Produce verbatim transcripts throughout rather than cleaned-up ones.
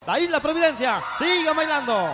la Isla Providencia. Sigan bailando.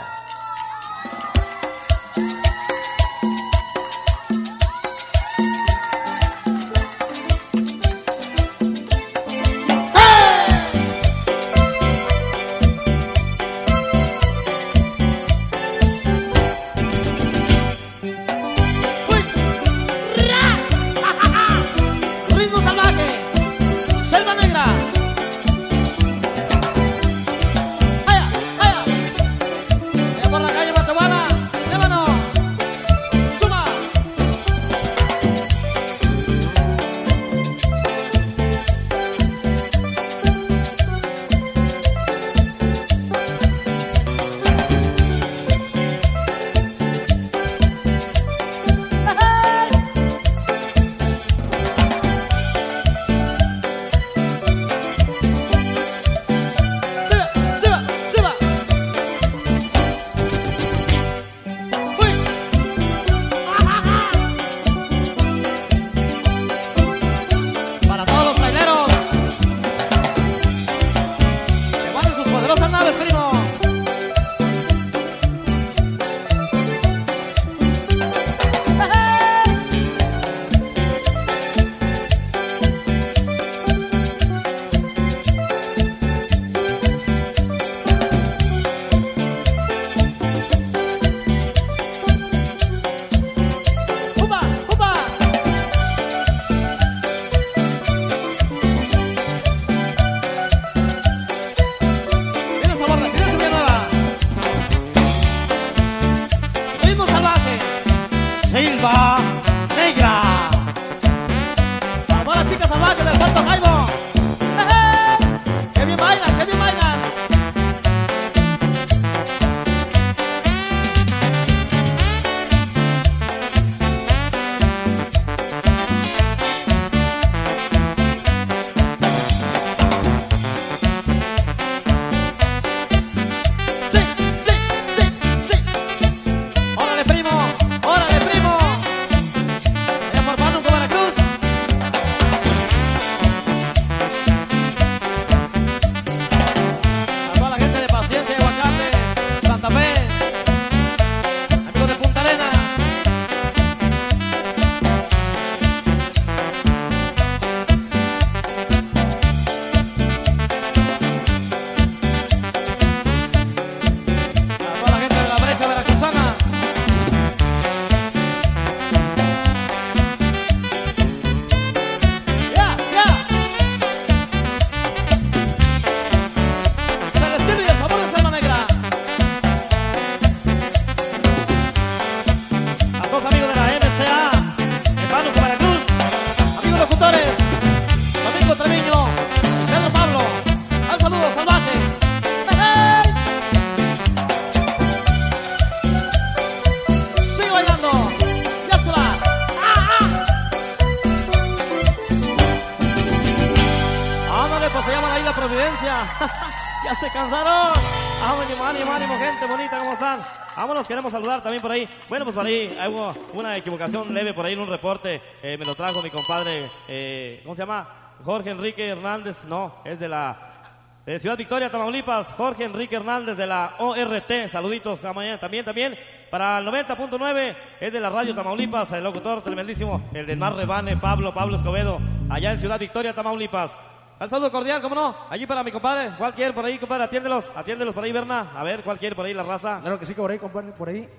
Selva Negra. Para todas las chicas salvajes del Puerto Jaimo. ¡Que bien bailan, que bien bailan! Sí, sí, sí, sí. ¡Órale, primo! ¡Órale, primo! Se llama la Isla Providencia. Ya se cansaron. Ánimo, ánimo, ánimo, gente bonita, ¿cómo están? Vámonos, queremos saludar también por ahí. Bueno, pues por ahí hubo una equivocación leve por ahí en un reporte. Eh, me lo trajo mi compadre, eh, ¿cómo se llama? Jorge Enrique Hernández. No, es de la de Ciudad Victoria, Tamaulipas. Jorge Enrique Hernández de la O R T. Saluditos también, también. Para el noventa punto nueve es de la Radio Tamaulipas, el locutor tremendísimo, el del Mar Rebane, Pablo, Pablo Escobedo, allá en Ciudad Victoria, Tamaulipas. Un saludo cordial, ¿cómo no? Allí para mi compadre. ¿Cuál quiere por ahí, compadre? Atiéndelos, atiéndelos por ahí, Berna. A ver, ¿cuál quiere por ahí la raza? Claro que sí, por ahí, compadre, por ahí.